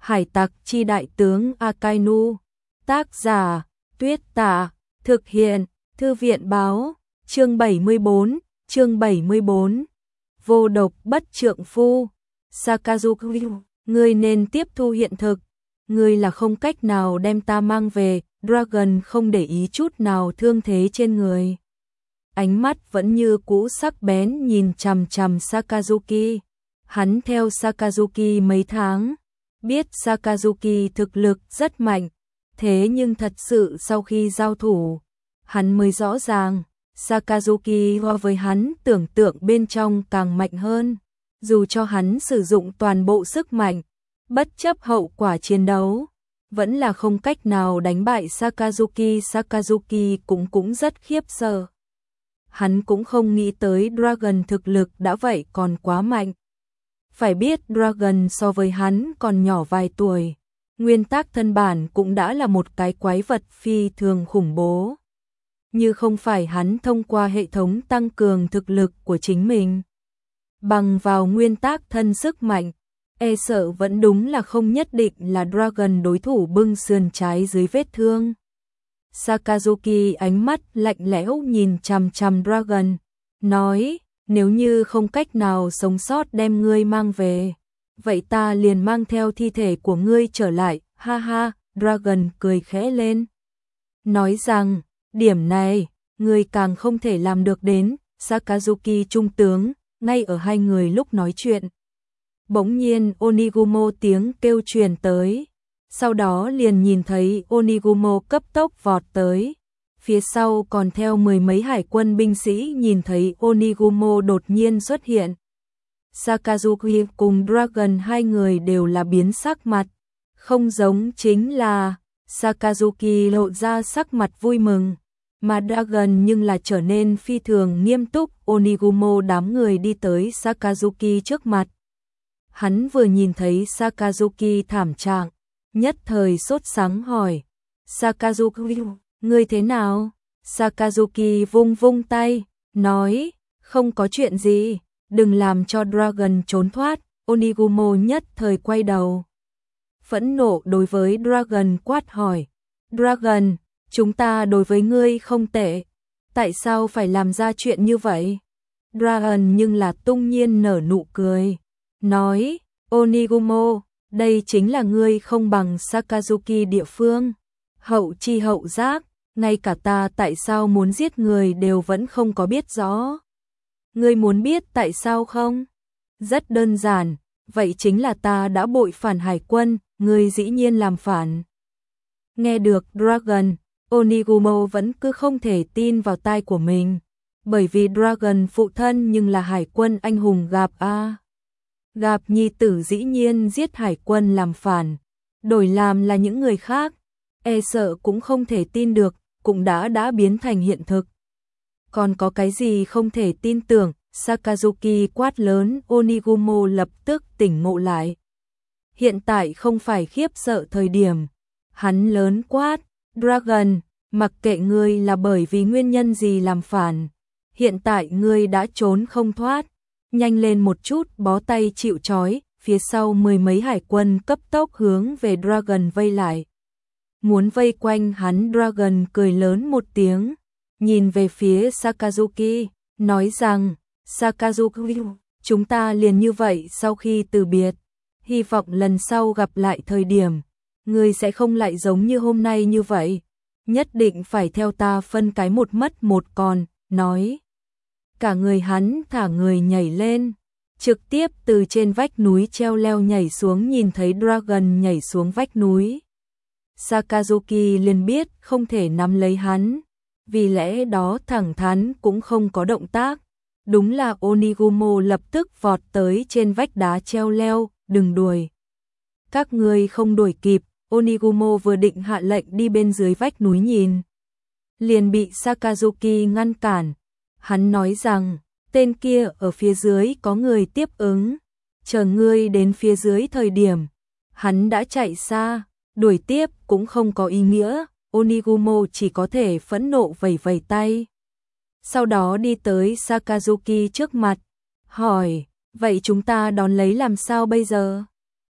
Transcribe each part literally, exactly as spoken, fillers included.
Hải tặc chi đại tướng Akainu. Tác giả, Tuyết Tả. Thực hiện, Thư viện báo. Chương bảy mươi bốn, chương bảy mươi bốn. Vô độc bất trượng phu. Sakazuki, ngươi nên tiếp thu hiện thực. Ngươi là không cách nào đem ta mang về. Dragon không để ý chút nào thương thế trên người. Ánh mắt vẫn như cũ sắc bén nhìn chằm chằm Sakazuki. Hắn theo Sakazuki mấy tháng, biết Sakazuki thực lực rất mạnh, thế nhưng thật sự sau khi giao thủ, hắn mới rõ ràng, Sakazuki so với hắn tưởng tượng bên trong càng mạnh hơn. Dù cho hắn sử dụng toàn bộ sức mạnh, bất chấp hậu quả chiến đấu, vẫn là không cách nào đánh bại Sakazuki. Sakazuki cũng cũng rất khiếp sợ. Hắn cũng không nghĩ tới Dragon thực lực đã vậy còn quá mạnh. Phải biết Dragon so với hắn còn nhỏ vài tuổi, nguyên tắc thân bản cũng đã là một cái quái vật phi thường khủng bố. Như không phải hắn thông qua hệ thống tăng cường thực lực của chính mình, bằng vào nguyên tắc thân sức mạnh, e sợ vẫn đúng là không nhất định là Dragon đối thủ. Bưng sườn trái dưới vết thương, Sakazuki ánh mắt lạnh lẽo nhìn chằm chằm Dragon, nói, nếu như không cách nào sống sót đem ngươi mang về, vậy ta liền mang theo thi thể của ngươi trở lại. Ha ha, Dragon cười khẽ lên, nói rằng, điểm này, ngươi càng không thể làm được đến. Sakazuki trung tướng, ngay ở hai người lúc nói chuyện, bỗng nhiên Onigumo tiếng kêu truyền tới. Sau đó liền nhìn thấy Onigumo cấp tốc vọt tới. Phía sau còn theo mười mấy hải quân binh sĩ. Nhìn thấy Onigumo đột nhiên xuất hiện, Sakazuki cùng Dragon hai người đều là biến sắc mặt. Không giống chính là Sakazuki lộ ra sắc mặt vui mừng, mà Dragon nhưng là trở nên phi thường nghiêm túc. Onigumo đám người đi tới Sakazuki trước mặt. Hắn vừa nhìn thấy Sakazuki thảm trạng, nhất thời sốt sắng hỏi, Sakazuki, ngươi thế nào? Sakazuki vung vung tay, nói, không có chuyện gì, đừng làm cho Dragon trốn thoát. Onigumo nhất thời quay đầu, phẫn nộ đối với Dragon quát hỏi, Dragon, chúng ta đối với ngươi không tệ, tại sao phải làm ra chuyện như vậy? Dragon nhưng là tung nhiên nở nụ cười, nói, Onigumo, đây chính là ngươi không bằng Sakazuki địa phương, hậu chi hậu giác, ngay cả ta tại sao muốn giết người đều vẫn không có biết rõ. Ngươi muốn biết tại sao không? Rất đơn giản, vậy chính là ta đã bội phản hải quân, ngươi dĩ nhiên làm phản. Nghe được Dragon, Onigumo vẫn cứ không thể tin vào tai của mình, bởi vì Dragon phụ thân nhưng là hải quân anh hùng Gạp A. Gạp nhi tử dĩ nhiên giết hải quân làm phản, đổi làm là những người khác, e sợ cũng không thể tin được, cũng đã đã biến thành hiện thực. Còn có cái gì không thể tin tưởng? Sakazuki quát lớn. Onigumo lập tức tỉnh ngộ lại. Hiện tại không phải khiếp sợ thời điểm. Hắn lớn quát, Dragon, mặc kệ ngươi là bởi vì nguyên nhân gì làm phản, hiện tại ngươi đã trốn không thoát, nhanh lên một chút bó tay chịu trói. Phía sau mười mấy hải quân cấp tốc hướng về Dragon vây lại, muốn vây quanh hắn. Dragon cười lớn một tiếng, nhìn về phía Sakazuki, nói rằng, Sakazuki, chúng ta liền như vậy sau khi từ biệt, hy vọng lần sau gặp lại thời điểm, ngươi sẽ không lại giống như hôm nay như vậy, nhất định phải theo ta phân cái một mất một còn. Nói, cả người hắn thả người nhảy lên, trực tiếp từ trên vách núi treo leo nhảy xuống. Nhìn thấy Dragon nhảy xuống vách núi, Sakazuki liền biết không thể nắm lấy hắn, vì lẽ đó thẳng thắn cũng không có động tác. Đúng là Onigumo lập tức vọt tới trên vách đá treo leo, đừng đuổi. Các ngươi không đuổi kịp. Onigumo vừa định hạ lệnh đi bên dưới vách núi nhìn, liền bị Sakazuki ngăn cản. Hắn nói rằng, tên kia ở phía dưới có người tiếp ứng, chờ ngươi đến phía dưới thời điểm, hắn đã chạy xa, đuổi tiếp cũng không có ý nghĩa. Onigumo chỉ có thể phẫn nộ vẩy vẩy tay. Sau đó đi tới Sakazuki trước mặt, hỏi, vậy chúng ta đón lấy làm sao bây giờ?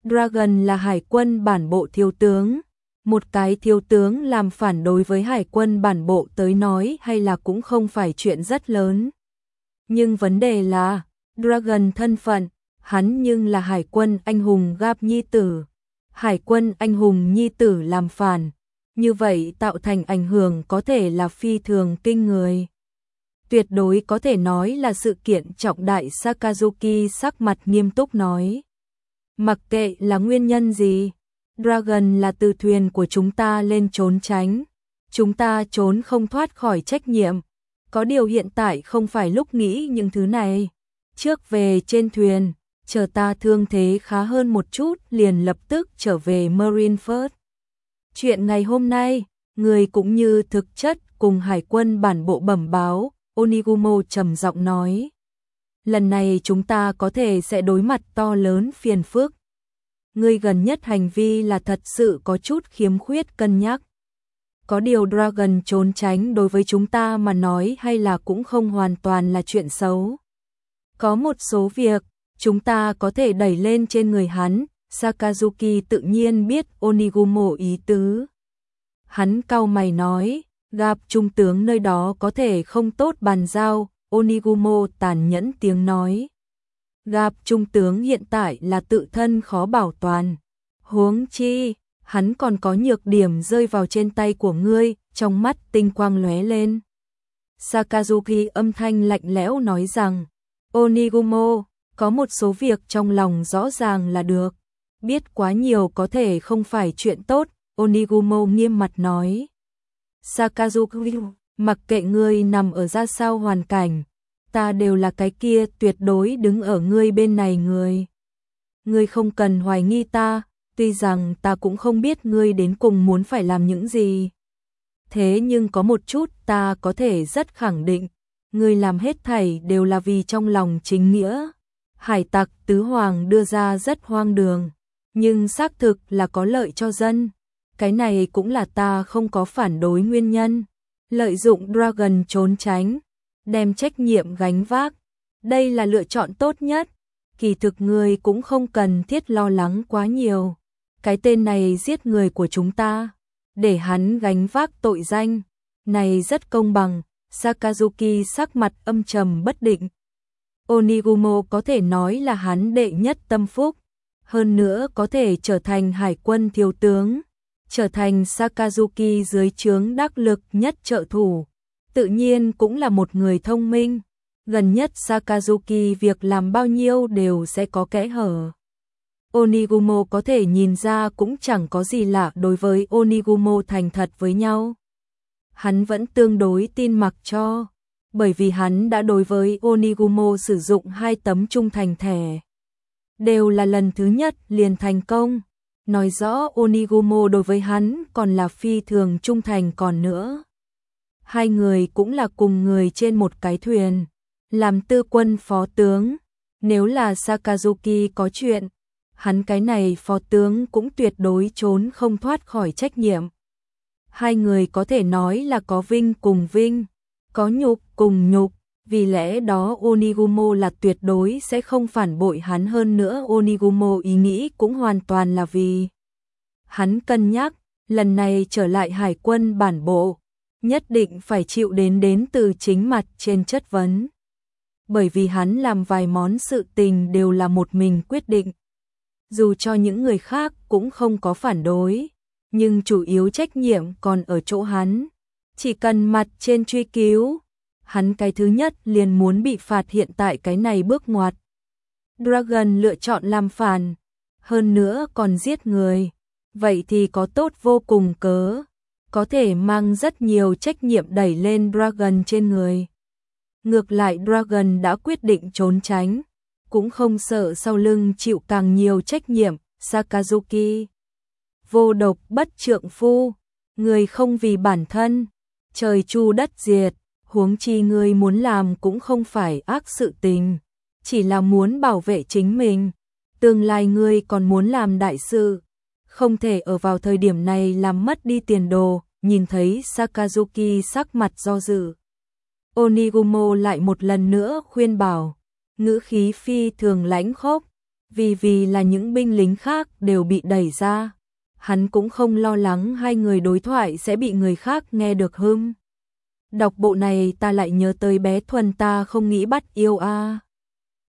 Dragon là hải quân bản bộ thiếu tướng. Một cái thiếu tướng làm phản đối với hải quân bản bộ tới nói hay là cũng không phải chuyện rất lớn. Nhưng vấn đề là, Dragon thân phận, hắn nhưng là hải quân anh hùng Gap nhi tử. Hải quân anh hùng nhi tử làm phản, như vậy tạo thành ảnh hưởng có thể là phi thường kinh người. Tuyệt đối có thể nói là sự kiện trọng đại. Sakazuki sắc mặt nghiêm túc nói. Mặc kệ là nguyên nhân gì, Dragon là từ thuyền của chúng ta lên trốn tránh. Chúng ta trốn không thoát khỏi trách nhiệm. Có điều hiện tại không phải lúc nghĩ những thứ này. Trước về trên thuyền, chờ ta thương thế khá hơn một chút liền lập tức trở về Marineford. Chuyện ngày hôm nay, người cũng như thực chất cùng hải quân bản bộ bẩm báo, Onigumo trầm giọng nói. Lần này chúng ta có thể sẽ đối mặt to lớn phiền phức. Người gần nhất hành vi là thật sự có chút khiếm khuyết cân nhắc. Có điều Dragon trốn tránh đối với chúng ta mà nói hay là cũng không hoàn toàn là chuyện xấu. Có một số việc, chúng ta có thể đẩy lên trên người hắn. Sakazuki tự nhiên biết Onigumo ý tứ. Hắn cau mày nói, gặp trung tướng nơi đó có thể không tốt bàn giao. Onigumo tàn nhẫn tiếng nói. Gặp trung tướng hiện tại là tự thân khó bảo toàn. Huống chi, hắn còn có nhược điểm rơi vào trên tay của ngươi. Trong mắt tinh quang lóe lên. Sakazuki âm thanh lạnh lẽo nói rằng, Onigumo, có một số việc trong lòng rõ ràng là được. Biết quá nhiều có thể không phải chuyện tốt. Onigumo nghiêm mặt nói. Sakazuki, mặc kệ ngươi nằm ở ra sao hoàn cảnh, ta đều là cái kia tuyệt đối đứng ở ngươi bên này người. Ngươi không cần hoài nghi ta, tuy rằng ta cũng không biết ngươi đến cùng muốn phải làm những gì. Thế nhưng có một chút ta có thể rất khẳng định, ngươi làm hết thảy đều là vì trong lòng chính nghĩa. Hải tặc tứ hoàng đưa ra rất hoang đường, nhưng xác thực là có lợi cho dân. Cái này cũng là ta không có phản đối nguyên nhân. Lợi dụng Dragon trốn tránh, đem trách nhiệm gánh vác. Đây là lựa chọn tốt nhất. Kỳ thực ngươi cũng không cần thiết lo lắng quá nhiều. Cái tên này giết người của chúng ta, để hắn gánh vác tội danh. Này rất công bằng. Sakazuki sắc mặt âm trầm bất định. Onigumo có thể nói là hắn đệ nhất tâm phúc. Hơn nữa có thể trở thành hải quân thiếu tướng. Trở thành Sakazuki dưới trướng đắc lực nhất trợ thủ. Tự nhiên cũng là một người thông minh. Gần nhất Sakazuki việc làm bao nhiêu đều sẽ có kẽ hở. Onigumo có thể nhìn ra cũng chẳng có gì lạ đối với Onigumo thành thật với nhau. Hắn vẫn tương đối tin mặc cho, bởi vì hắn đã đối với Onigumo sử dụng hai tấm trung thành thẻ. Đều là lần thứ nhất liền thành công, nói rõ Onigumo đối với hắn còn là phi thường trung thành còn nữa. Hai người cũng là cùng người trên một cái thuyền, làm tư quân phó tướng. Nếu là Sakazuki có chuyện, hắn cái này phó tướng cũng tuyệt đối trốn không thoát khỏi trách nhiệm. Hai người có thể nói là có vinh cùng vinh, có nhục cùng nhục, vì lẽ đó Onigumo là tuyệt đối sẽ không phản bội hắn. Hơn nữa Onigumo ý nghĩ cũng hoàn toàn là vì hắn cân nhắc, lần này trở lại hải quân bản bộ, nhất định phải chịu đến đến từ chính mặt trên chất vấn. Bởi vì hắn làm vài món sự tình đều là một mình quyết định. Dù cho những người khác cũng không có phản đối, nhưng chủ yếu trách nhiệm còn ở chỗ hắn. Chỉ cần mặt trên truy cứu, hắn cái thứ nhất liền muốn bị phạt. Hiện tại cái này bước ngoặt. Dragon lựa chọn làm phản, hơn nữa còn giết người. Vậy thì có tốt vô cùng cớ, có thể mang rất nhiều trách nhiệm đẩy lên Dragon trên người. Ngược lại Dragon đã quyết định trốn tránh, cũng không sợ sau lưng chịu càng nhiều trách nhiệm. Sakazuki, vô độc bất trượng phu, người không vì bản thân, trời chu đất diệt, huống chi người muốn làm cũng không phải ác sự tình, chỉ là muốn bảo vệ chính mình. Tương lai người còn muốn làm đại sự, không thể ở vào thời điểm này làm mất đi tiền đồ. Nhìn thấy Sakazuki sắc mặt do dự, Onigumo lại một lần nữa khuyên bảo, ngữ khí phi thường lãnh khốc. vì vì là những binh lính khác đều bị đẩy ra. Hắn cũng không lo lắng hai người đối thoại sẽ bị người khác nghe được hưng. Đọc bộ này ta lại nhớ tới bé Thuần ta không nghĩ bắt yêu a.